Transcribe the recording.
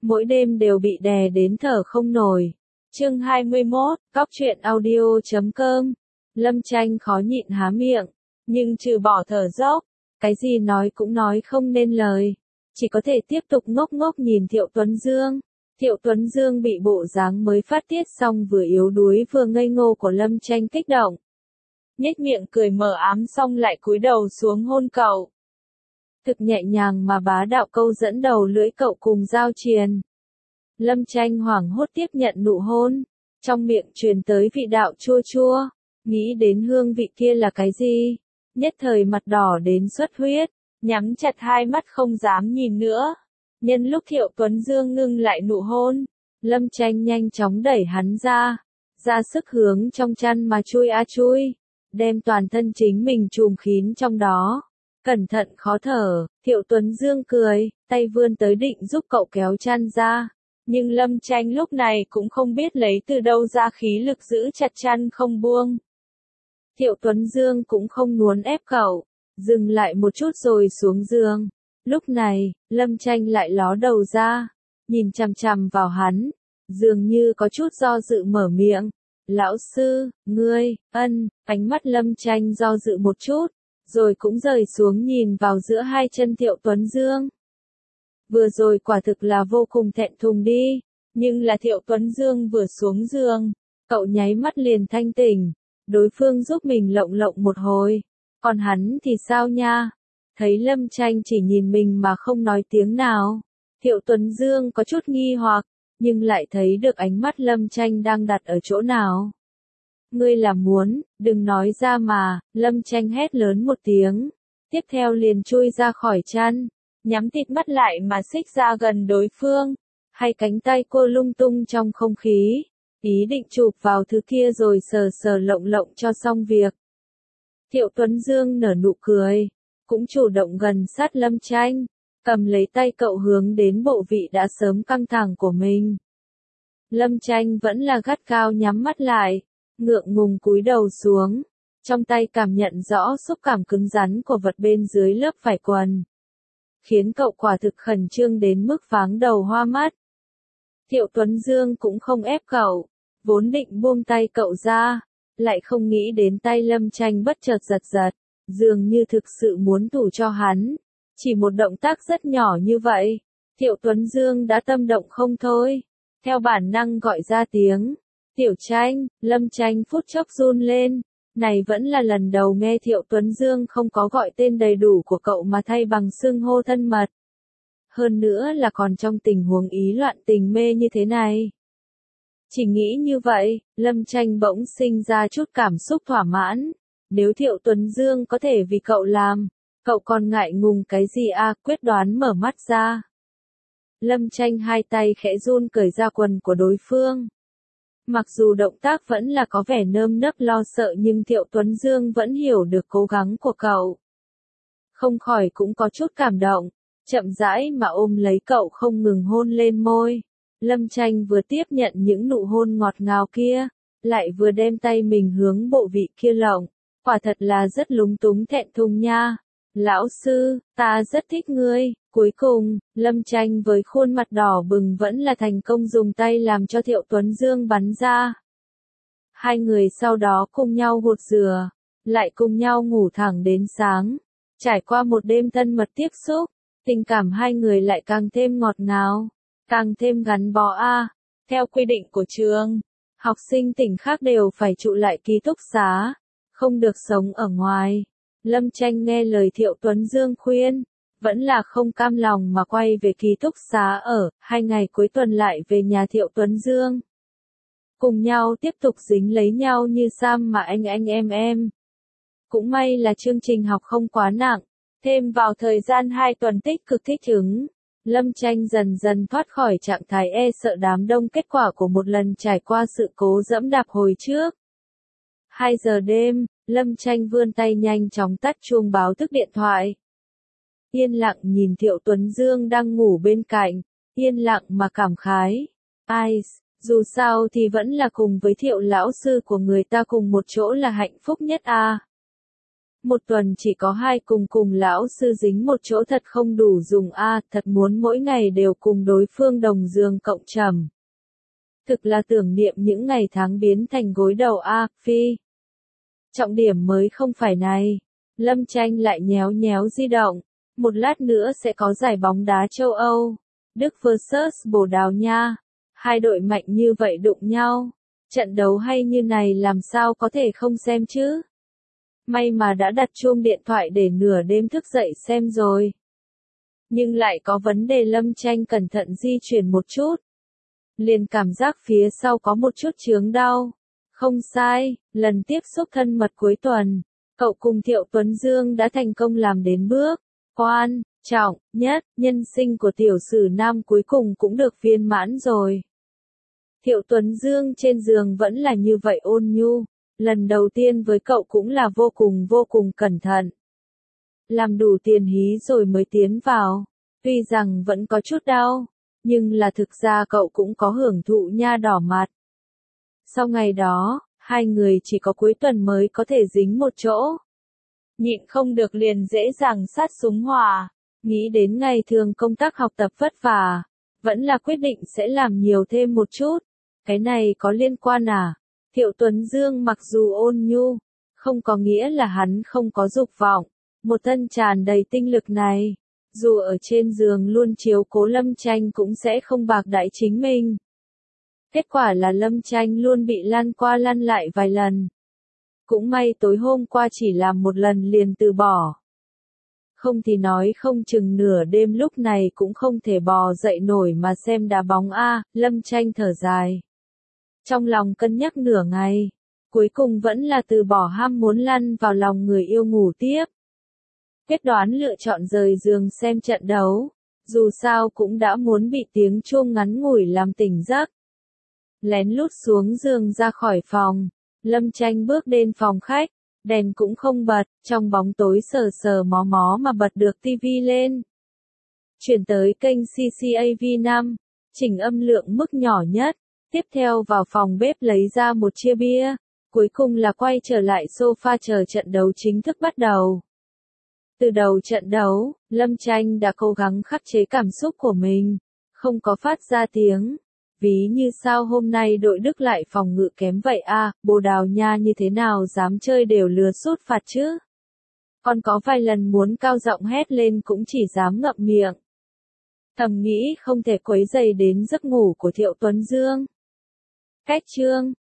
mỗi đêm đều bị đè đến thở không nổi. Chương 21, Góc truyện audio.com. Lâm Tranh khó nhịn há miệng, nhưng trừ bỏ thở dốc, cái gì nói cũng nói không nên lời, chỉ có thể tiếp tục ngốc ngốc nhìn Thiệu Tuấn Dương. Thiệu Tuấn Dương bị bộ dáng mới phát tiết xong vừa yếu đuối vừa ngây ngô của Lâm Tranh kích động. Nhếch miệng cười mờ ám xong lại cúi đầu xuống hôn cậu. Thực nhẹ nhàng mà bá đạo câu dẫn đầu lưỡi cậu cùng giao triền. Lâm Tranh hoảng hốt tiếp nhận nụ hôn, trong miệng truyền tới vị đạo chua chua, nghĩ đến hương vị kia là cái gì, nhất thời mặt đỏ đến xuất huyết, nhắm chặt hai mắt không dám nhìn nữa. Nhân lúc Thiệu Tuấn Dương ngưng lại nụ hôn, Lâm Tranh nhanh chóng đẩy hắn ra sức hướng trong chăn mà chui chui, đem toàn thân chính mình trùm kín trong đó. Cẩn thận khó thở, Thiệu Tuấn Dương cười, tay vươn tới định giúp cậu kéo chăn ra. Nhưng Lâm Tranh lúc này cũng không biết lấy từ đâu ra khí lực giữ chặt chăn không buông. Thiệu Tuấn Dương cũng không muốn ép cậu, dừng lại một chút rồi xuống giường. Lúc này, Lâm Tranh lại ló đầu ra, nhìn chằm chằm vào hắn, dường như có chút do dự mở miệng. Lão sư, ngươi, ánh mắt Lâm Tranh do dự một chút, rồi cũng rời xuống nhìn vào giữa hai chân Thiệu Tuấn Dương. Vừa rồi quả thực là vô cùng thẹn thùng đi, nhưng là Thiệu Tuấn Dương vừa xuống giường, cậu nháy mắt liền thanh tỉnh, đối phương giúp mình lộng lộng một hồi, còn hắn thì sao nha? Thấy Lâm Tranh chỉ nhìn mình mà không nói tiếng nào, Thiệu Tuấn Dương có chút nghi hoặc, nhưng lại thấy được ánh mắt Lâm Tranh đang đặt ở chỗ nào. Ngươi là muốn, đừng nói ra mà, Lâm Tranh hét lớn một tiếng, tiếp theo liền chui ra khỏi chăn, nhắm tịt mắt lại mà xích ra gần đối phương, hai cánh tay cô lung tung trong không khí, ý định chụp vào thứ kia rồi sờ sờ lộng lộng cho xong việc. Thiệu Tuấn Dương nở nụ cười, cũng chủ động gần sát Lâm Tranh, cầm lấy tay cậu hướng đến bộ vị đã sớm căng thẳng của mình. Lâm Tranh vẫn là gắt gao nhắm mắt lại, ngượng ngùng cúi đầu xuống, trong tay cảm nhận rõ xúc cảm cứng rắn của vật bên dưới lớp vải quần, khiến cậu quả thực khẩn trương đến mức váng đầu hoa mắt. Thiệu Tuấn Dương cũng không ép cậu, vốn định buông tay cậu ra, lại không nghĩ đến tay Lâm Tranh bất chợt giật giật, dường như thực sự muốn thủ cho hắn. Chỉ một động tác rất nhỏ như vậy, Thiệu Tuấn Dương đã tâm động không thôi, theo bản năng gọi ra tiếng. Tiểu Tranh, Lâm Tranh phút chốc run lên, này vẫn là lần đầu nghe Thiệu Tuấn Dương không có gọi tên đầy đủ của cậu mà thay bằng xưng hô thân mật. Hơn nữa là còn trong tình huống ý loạn tình mê như thế này. Chỉ nghĩ như vậy, Lâm Tranh bỗng sinh ra chút cảm xúc thỏa mãn, nếu Thiệu Tuấn Dương có thể vì cậu làm, cậu còn ngại ngùng cái gì quyết đoán mở mắt ra. Lâm Tranh hai tay khẽ run cởi ra quần của đối phương. Mặc dù động tác vẫn là có vẻ nơm nớp lo sợ nhưng Thiệu Tuấn Dương vẫn hiểu được cố gắng của cậu. Không khỏi cũng có chút cảm động, chậm rãi mà ôm lấy cậu không ngừng hôn lên môi. Lâm Tranh vừa tiếp nhận những nụ hôn ngọt ngào kia, lại vừa đem tay mình hướng bộ vị kia lộng, quả thật là rất lúng túng thẹn thùng nha. Lão sư, ta rất thích ngươi. Cuối cùng, Lâm Tranh với khuôn mặt đỏ bừng vẫn là thành công dùng tay làm cho Thiệu Tuấn Dương bắn ra. Hai người sau đó cùng nhau gột rửa, lại cùng nhau ngủ thẳng đến sáng. Trải qua một đêm thân mật tiếp xúc, tình cảm hai người lại càng thêm ngọt ngào, càng thêm gắn bó Theo quy định của trường, học sinh tỉnh khác đều phải trụ lại ký túc xá, không được sống ở ngoài. Lâm Tranh nghe lời Thiệu Tuấn Dương khuyên, vẫn là không cam lòng mà quay về ký túc xá ở, 2 ngày cuối tuần lại về nhà Thiệu Tuấn Dương. Cùng nhau tiếp tục dính lấy nhau như Sam mà anh em. Cũng may là chương trình học không quá nặng, thêm vào thời gian 2 tuần tích cực thích ứng, Lâm Tranh dần dần thoát khỏi trạng thái sợ đám đông kết quả của một lần trải qua sự cố dẫm đạp hồi trước. 2 giờ đêm, Lâm Tranh vươn tay nhanh chóng tắt chuông báo thức điện thoại. Yên lặng nhìn Thiệu Tuấn Dương đang ngủ bên cạnh, yên lặng mà cảm khái. Dù sao thì vẫn là cùng với Thiệu lão sư của người ta cùng một chỗ là hạnh phúc nhất Một tuần chỉ có 2 cùng lão sư dính một chỗ thật không đủ dùng a, thật muốn mỗi ngày đều cùng đối phương đồng giường cộng trầm. Thực là tưởng niệm những ngày tháng biến thành gối đầu a, phi. Trọng điểm mới không phải này. Lâm Tranh lại nhéo nhéo di động. Một lát nữa sẽ có giải bóng đá châu Âu. Đức vs Bồ Đào Nha. Hai đội mạnh như vậy đụng nhau. Trận đấu hay như này làm sao có thể không xem chứ? May mà đã đặt chuông điện thoại để nửa đêm thức dậy xem rồi. Nhưng lại có vấn đề Lâm Tranh cẩn thận di chuyển một chút. Liền cảm giác phía sau có một chút chướng đau. Không sai, lần tiếp xúc thân mật cuối tuần, cậu cùng Thiệu Tuấn Dương đã thành công làm đến bước quan trọng nhất, nhân sinh của tiểu sử nam cuối cùng cũng được viên mãn rồi. Thiệu Tuấn Dương trên giường vẫn là như vậy ôn nhu, lần đầu tiên với cậu cũng là vô cùng cẩn thận. Làm đủ tiền hí rồi mới tiến vào, tuy rằng vẫn có chút đau, nhưng là thực ra cậu cũng có hưởng thụ nha đỏ mặt. Sau ngày đó, hai người chỉ có cuối tuần mới có thể dính một chỗ. Nhịn không được liền dễ dàng sát súng hòa, nghĩ đến ngày thường công tác học tập vất vả, vẫn là quyết định sẽ làm nhiều thêm một chút. Cái này có liên quan à? Thiệu Tuấn Dương mặc dù ôn nhu, không có nghĩa là hắn không có dục vọng. Một thân tràn đầy tinh lực này, dù ở trên giường luôn chiếu cố Lâm Tranh cũng sẽ không bạc đãi chính mình. Kết quả là Lâm Tranh luôn bị lăn qua lăn lại vài lần. Cũng may tối hôm qua chỉ làm một lần liền từ bỏ. Không thì nói không chừng nửa đêm lúc này cũng không thể bò dậy nổi mà xem đá bóng a, Lâm Tranh thở dài. Trong lòng cân nhắc nửa ngày, cuối cùng vẫn là từ bỏ ham muốn lăn vào lòng người yêu ngủ tiếp. Quyết đoán lựa chọn rời giường xem trận đấu, dù sao cũng đã muốn bị tiếng chuông ngắn ngủi làm tỉnh giấc. Lén lút xuống giường ra khỏi phòng, Lâm Tranh bước đến phòng khách, đèn cũng không bật, trong bóng tối sờ sờ mó mó mà bật được tivi lên. Chuyển tới kênh CCAV5, chỉnh âm lượng mức nhỏ nhất, tiếp theo vào phòng bếp lấy ra một chia bia, cuối cùng là quay trở lại sofa chờ trận đấu chính thức bắt đầu. Từ đầu trận đấu, Lâm Tranh đã cố gắng khắc chế cảm xúc của mình, không có phát ra tiếng. Ví như sao hôm nay đội Đức lại phòng ngự kém vậy a, Bồ Đào Nha như thế nào dám chơi đều lừa sút phạt chứ. Còn có vài lần muốn cao giọng hét lên cũng chỉ dám ngậm miệng. Thầm nghĩ không thể quấy rầy đến giấc ngủ của Thiệu Tuấn Dương. Cách chương